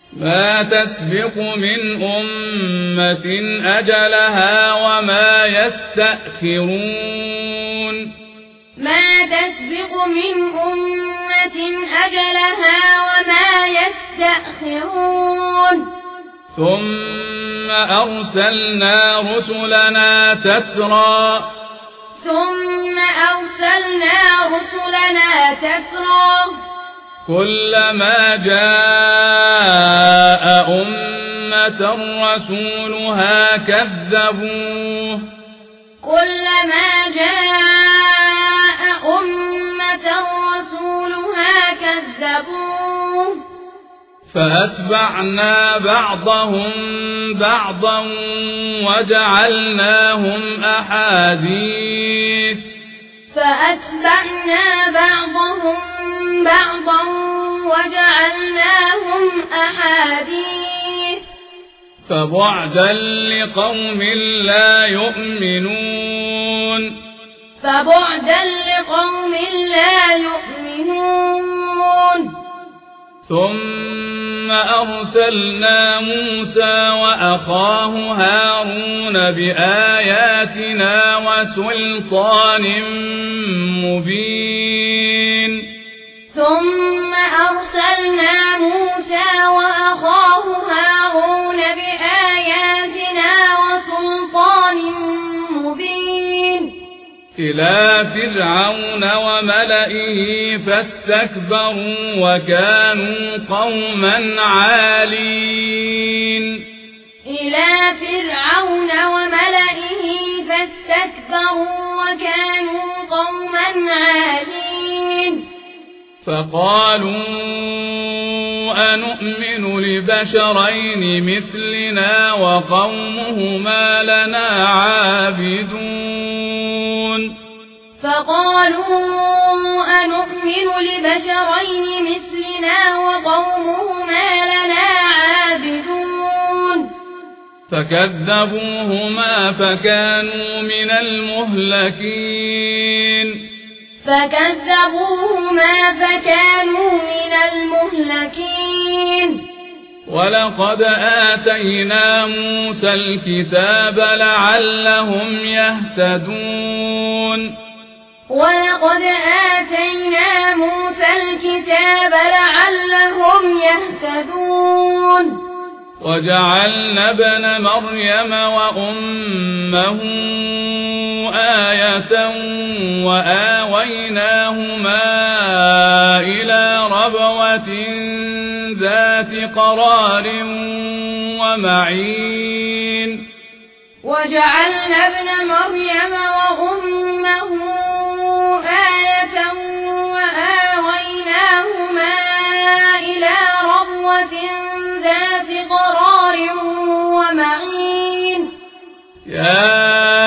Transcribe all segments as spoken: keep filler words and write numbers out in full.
ما تسبق من أمة أجلها وما يستأخرون ما تسبق من أمة أجلها وما يستأخرون ثم أرسلنا رسلنا تترى ثم أرسلنا رسلنا تترى كلما جاء أمة رسولها كذبوه كلما جاء أمة رسولها كذبوه فأتبعنا بعضهم بعضا وجعلناهم أحاديث فأتبعنا بعضهم بعضا وجعلناهم أحاديث فبعدا لقوم لا يؤمنون فبعدا لقوم لا يؤمنون ثم أرسلنا موسى وأخاه هارون بآياتنا وسلطان مبين ثم أرسلنا موسى وأخاه هارون بآياتنا وسلطان مبين إلى فرعون وملئه فاستكبروا وكانوا قوما عالين إلى فرعون وملئه فاستكبروا وكانوا قوما عالين فقالوا أنؤمن لبشرين مثلنا وقومهما لنا عابدون فقالوا أنؤمن لبشرين مثلنا وقومهما لنا عابدون فكذبوهما فكانوا من المهلكين فكذبوهما فكانوا من المهلكين ولقد آتينا موسى الكتاب لعلهم يهتدون ولقد آتينا موسى الكتاب لعلهم يهتدون وجعلنا ابن مريم وأمه آية وآويناهما إلى ربوة ذات قرار ومعين وجعلنا ابن مريم وأمه آية وآويناهما إلى ربوة ذات قرار ومعين يا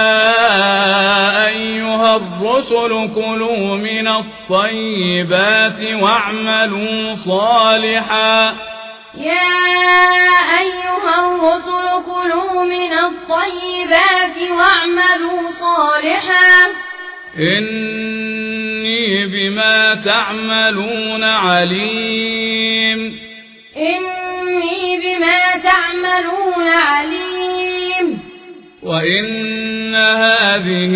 أيها الرسل كلوا من الطيبات واعملوا صالحا يا أيها الرسل كلوا من الطيبات واعملوا صالحا إني بما تعملون عليم إني بما تعملون عليم وإن هذه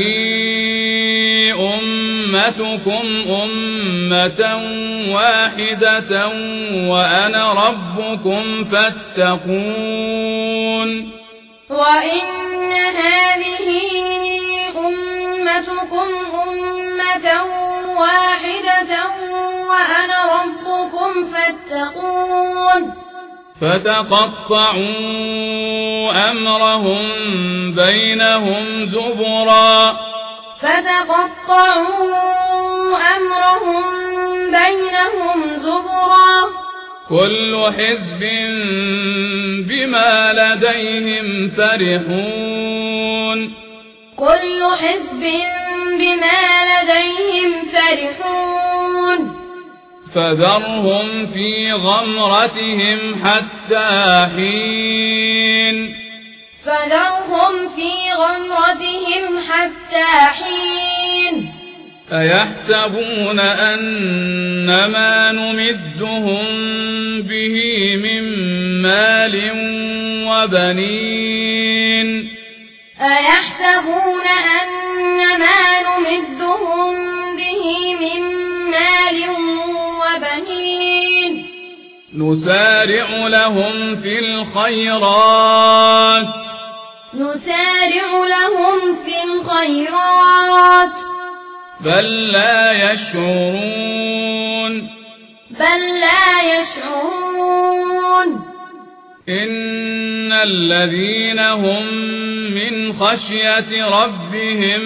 أمتكم أمة واحدة وأنا ربكم فاتقون وإن هذه أمتكم أمة واحدة وأنا ربكم فاتقون فتقطعوا أمرهم بينهم زبرا فتقطعوا أمرهم بينهم زبرا كل حزب بما لديهم فرحون كل حزب بما لديهم فرحون فذرهم في غمرتهم حتى حين فذرهم في غمرتهم حتى حين أيحسبون أن ما نمدهم به من مال وبنين أيحسبون أن ما نمدهم به من مال وبنين نسارع لهم في الخيرات نسارع لهم في الخيرات بل لا يشعرون بل لا يشعرون إن الذين هم من خشية ربهم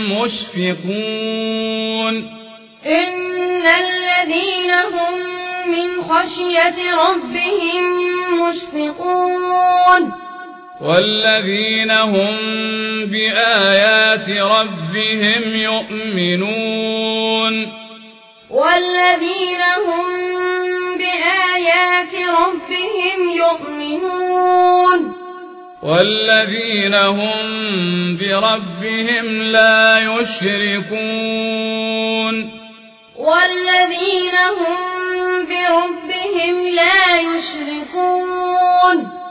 مشفقون إن الذين هم من خشية ربهم مشفقون والذين هم بآيات ربهم يؤمنون والذين هم بآيات ربهم يؤمنون والذين هم بربهم لا يشركون والذين هم بربهم لا يشركون